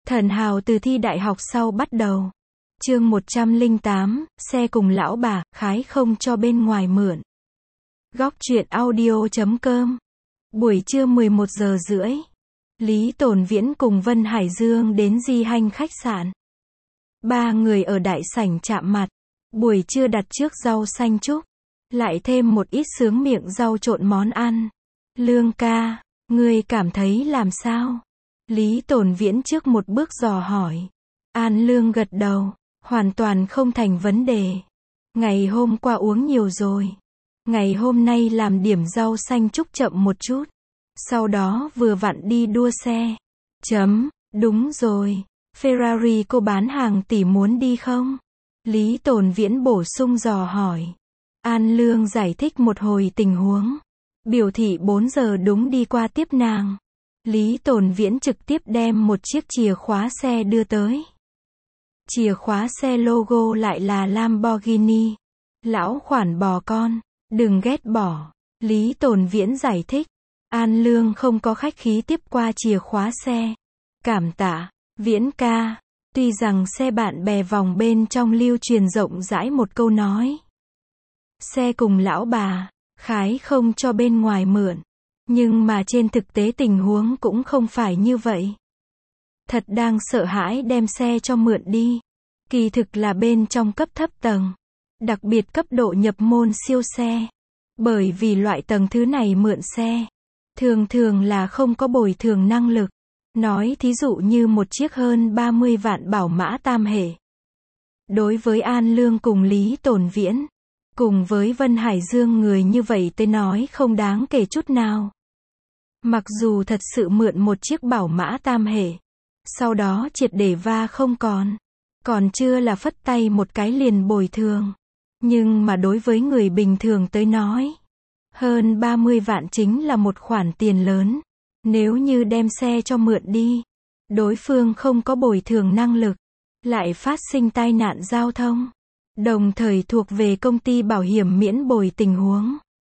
Thần hào từ thi đại học sau bắt đầu. Chương 108, xe cùng lão bà, khái không cho bên ngoài mượn. Góc truyện audio.com. Buổi trưa 11 giờ rưỡi. Lý Tồn Viễn cùng Vân Hải Dương đến Di Hanh khách sạn. Ba người ở đại sảnh chạm mặt. Buổi trưa đặt trước rau xanh trúc. Lại thêm một ít sướng miệng rau trộn món ăn. Lương ca, ngươi cảm thấy làm sao? Lý Tồn Viễn trước một bước dò hỏi. An Lương gật đầu. Hoàn toàn không thành vấn đề. Ngày hôm qua uống nhiều rồi. Ngày hôm nay làm điểm rau xanh trúc chậm một chút. Sau đó vừa vặn đi đua xe. Đúng rồi. Ferrari cô bán hàng tỷ muốn đi không? Lý Tồn Viễn bổ sung dò hỏi. An Lương giải thích một hồi tình huống. Biểu thị 4 giờ đúng đi qua tiếp nàng. Lý Tồn Viễn trực tiếp đem một chiếc chìa khóa xe đưa tới. Chìa khóa xe logo lại là Lamborghini. Lão khoản bò con, đừng ghét bỏ. Lý Tồn Viễn giải thích. An Lương không có khách khí tiếp qua chìa khóa xe. Cảm tạ, Viễn ca. Tuy rằng xe bạn bè vòng bên trong lưu truyền rộng rãi một câu nói. Xe cùng lão bà, khái không cho bên ngoài mượn. Nhưng mà trên thực tế tình huống cũng không phải như vậy. Thật đang sợ hãi đem xe cho mượn đi. Kỳ thực là bên trong cấp thấp tầng. Đặc biệt cấp độ nhập môn siêu xe. Bởi vì loại tầng thứ này mượn xe. Thường là không có bồi thường năng lực. Nói thí dụ như một chiếc hơn 30 vạn bảo mã tam hệ. Đối với An Lương cùng Lý Tồn Viễn. Cùng với Vân Hải Dương người như vậy tới nói không đáng kể chút nào. Mặc dù thật sự mượn một chiếc bảo mã tam hệ. Sau đó triệt để va không còn. Còn chưa là phất tay một cái liền bồi thường. Nhưng mà đối với người bình thường tới nói. Hơn 30 vạn chính là một khoản tiền lớn. Nếu như đem xe cho mượn đi. Đối phương không có bồi thường năng lực. Lại phát sinh tai nạn giao thông. Đồng thời thuộc về công ty bảo hiểm miễn bồi tình huống.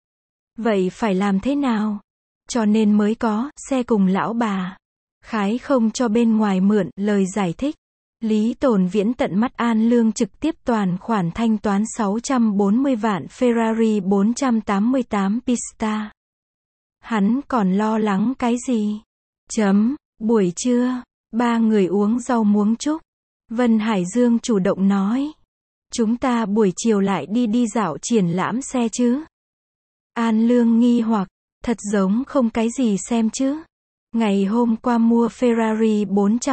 Vậy phải làm thế nào? Cho nên mới có xe cùng lão bà. Khái không cho bên ngoài mượn, lời giải thích. Lý Tồn Viễn tận mắt An Lương trực tiếp toàn khoản thanh toán 640 vạn Ferrari 488 Pista. Hắn còn lo lắng cái gì? Buổi trưa, ba người uống rau muống trúc. Vân Hải Dương chủ động nói. Chúng ta buổi chiều lại đi dạo triển lãm xe chứ? An Lương nghi hoặc, thật giống không cái gì xem chứ? Ngày hôm qua mua Ferrari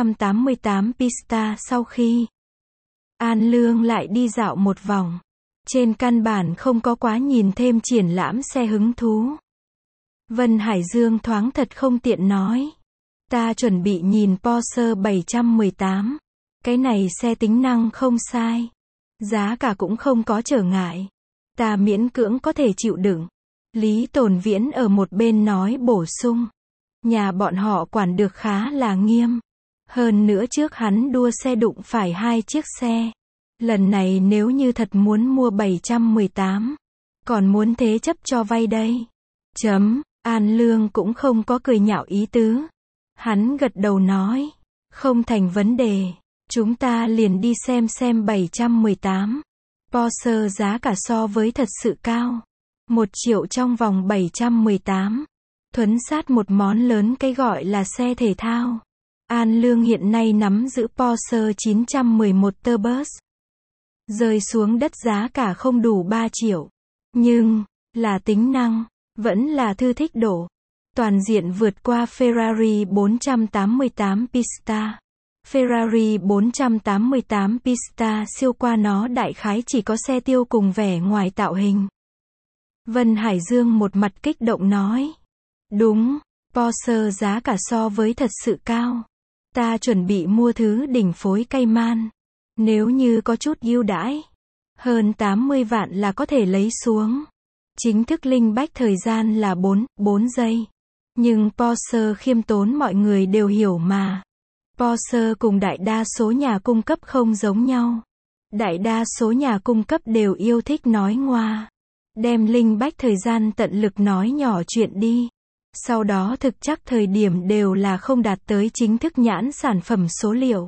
488 Pista sau khi An Lương lại đi dạo một vòng. Trên căn bản không có quá nhìn thêm triển lãm xe hứng thú. Vân Hải Dương thoáng thật không tiện nói. Ta chuẩn bị nhìn Porsche 718. Cái này xe tính năng không sai. Giá cả cũng không có trở ngại. Ta miễn cưỡng có thể chịu đựng. Lý Tồn Viễn ở một bên nói bổ sung. Nhà bọn họ quản được khá là nghiêm. Hơn nữa trước hắn đua xe đụng phải 2 chiếc xe. Lần này nếu như thật muốn mua 718. Còn muốn thế chấp cho vay đây. An Lương cũng không có cười nhạo ý tứ. Hắn gật đầu nói. Không thành vấn đề. Chúng ta liền đi xem 718. Porsche giá cả so với thật sự cao. 1 triệu trong vòng 718. Thuấn sát một món lớn cái gọi là xe thể thao. An Lương hiện nay nắm giữ Porsche 911 Turbos. Rơi xuống đất giá cả không đủ 3 triệu. Nhưng, là tính năng, vẫn là thư thích độ. Toàn diện vượt qua Ferrari 488 Pista. Ferrari 488 Pista siêu qua nó đại khái chỉ có xe tiêu cùng vẻ ngoài tạo hình. Vân Hải Dương một mặt kích động nói. Đúng, Porsche giá cả so với thật sự cao. Ta chuẩn bị mua thứ đỉnh phối Cayman. Nếu như có chút ưu đãi, hơn 80 vạn là có thể lấy xuống. Chính thức linh bách thời gian là 4 giây. Nhưng Porsche khiêm tốn mọi người đều hiểu mà. Porsche cùng đại đa số nhà cung cấp không giống nhau. Đại đa số nhà cung cấp đều yêu thích nói ngoa. Đem linh bách thời gian tận lực nói nhỏ chuyện đi. Sau đó thực chắc thời điểm đều là không đạt tới chính thức nhãn sản phẩm số liệu.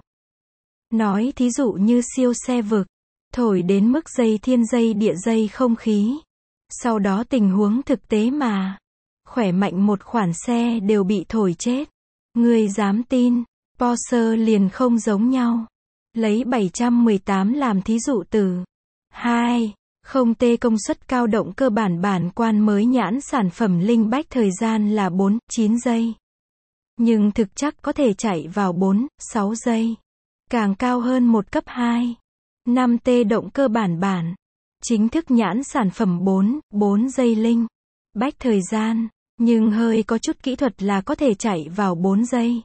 Nói thí dụ như siêu xe vực, thổi đến mức dây thiên dây địa dây không khí. Sau đó tình huống thực tế mà, khỏe mạnh một khoản xe đều bị thổi chết. Người dám tin, Porsche liền không giống nhau. Lấy 718 làm thí dụ từ 2. Không T công suất cao động cơ bản quan mới nhãn sản phẩm linh bách thời gian là 4-9 giây. Nhưng thực chắc có thể chạy vào 4-6 giây. Càng cao hơn một cấp 2. 5T động cơ bản. Chính thức nhãn sản phẩm 4 giây linh bách thời gian, nhưng hơi có chút kỹ thuật là có thể chạy vào 4 giây.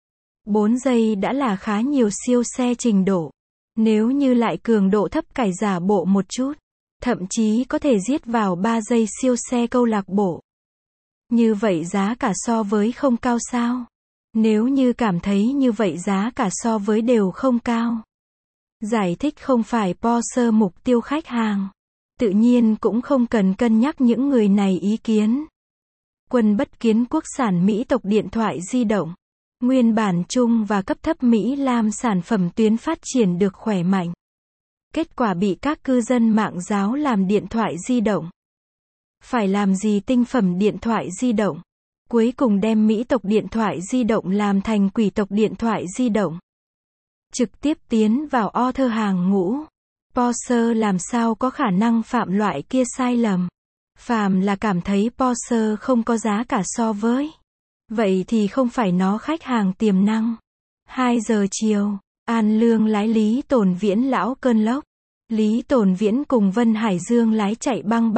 4 giây đã là khá nhiều siêu xe trình độ. Nếu như lại cường độ thấp cải giả bộ một chút, thậm chí có thể giết vào 3 giây siêu xe câu lạc bộ. Như vậy giá cả so với không cao sao? Nếu như cảm thấy như vậy giá cả so với đều không cao. Giải thích không phải Porsche mục tiêu khách hàng. Tự nhiên cũng không cần cân nhắc những người này ý kiến. Quân bất kiến quốc sản Mỹ tộc điện thoại di động. Nguyên bản trung và cấp thấp Mỹ Lam sản phẩm tuyến phát triển được khỏe mạnh. Kết quả bị các cư dân mạng giáo làm điện thoại di động. Phải làm gì tinh phẩm điện thoại di động? Cuối cùng đem Mỹ tộc điện thoại di động làm thành quỷ tộc điện thoại di động. Trực tiếp tiến vào author hàng ngũ. Porsche làm sao có khả năng phạm loại kia sai lầm? Phàm là cảm thấy Porsche không có giá cả so với. Vậy thì không phải nó khách hàng tiềm năng. 2 giờ chiều, An Lương lái Lý Tồn Viễn lão cơn lốc. Lý Tồn Viễn cùng Vân Hải Dương lái chạy băng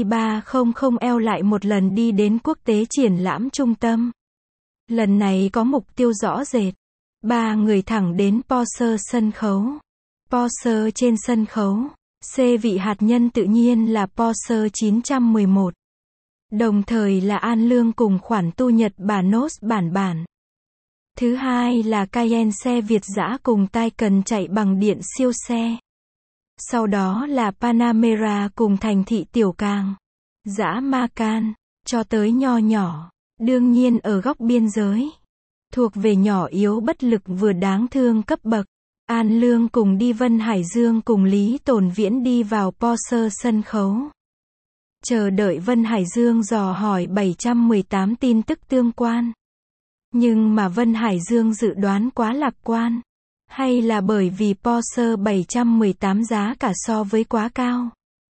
i300L lại một lần đi đến quốc tế triển lãm trung tâm. Lần này có mục tiêu rõ rệt. 3 người thẳng đến Porsche sân khấu. Porsche trên sân khấu. C vị hạt nhân tự nhiên là Porsche 911. Đồng thời là An Lương cùng khoản tu Nhật bản NOS bản. Thứ hai là Cayenne xe Việt dã cùng Taycan chạy bằng điện siêu xe. Sau đó là Panamera cùng thành thị tiểu càng. Dã Macan, cho tới nho nhỏ. Đương nhiên ở góc biên giới. Thuộc về nhỏ yếu bất lực vừa đáng thương cấp bậc. An Lương cùng đi Vân Hải Dương cùng Lý Tồn Viễn đi vào Porsche sân khấu. Chờ đợi Vân Hải Dương dò hỏi 718 tin tức tương quan. Nhưng mà Vân Hải Dương dự đoán quá lạc quan. Hay là bởi vì Porsche 718 giá cả so với quá cao?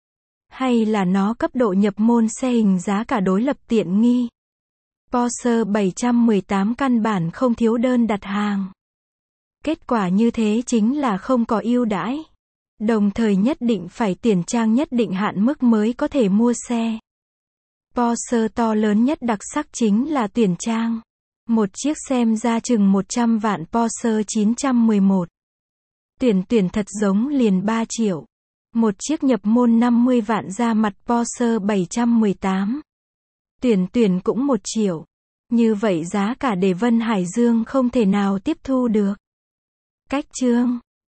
Hay là nó cấp độ nhập môn xe hình giá cả đối lập tiện nghi? Porsche 718 căn bản không thiếu đơn đặt hàng. Kết quả như thế chính là không có ưu đãi. Đồng thời nhất định phải tiền trang nhất định hạn mức mới có thể mua xe. Porsche to lớn nhất đặc sắc chính là tuyển trang. Một chiếc xem ra chừng 100 vạn Porsche 911. Tuyển thật giống liền 3 triệu. Một chiếc nhập môn 50 vạn ra mặt Porsche 718. Tuyển cũng 1 triệu. Như vậy giá cả để Vân Hải Dương không thể nào tiếp thu được. Cách chương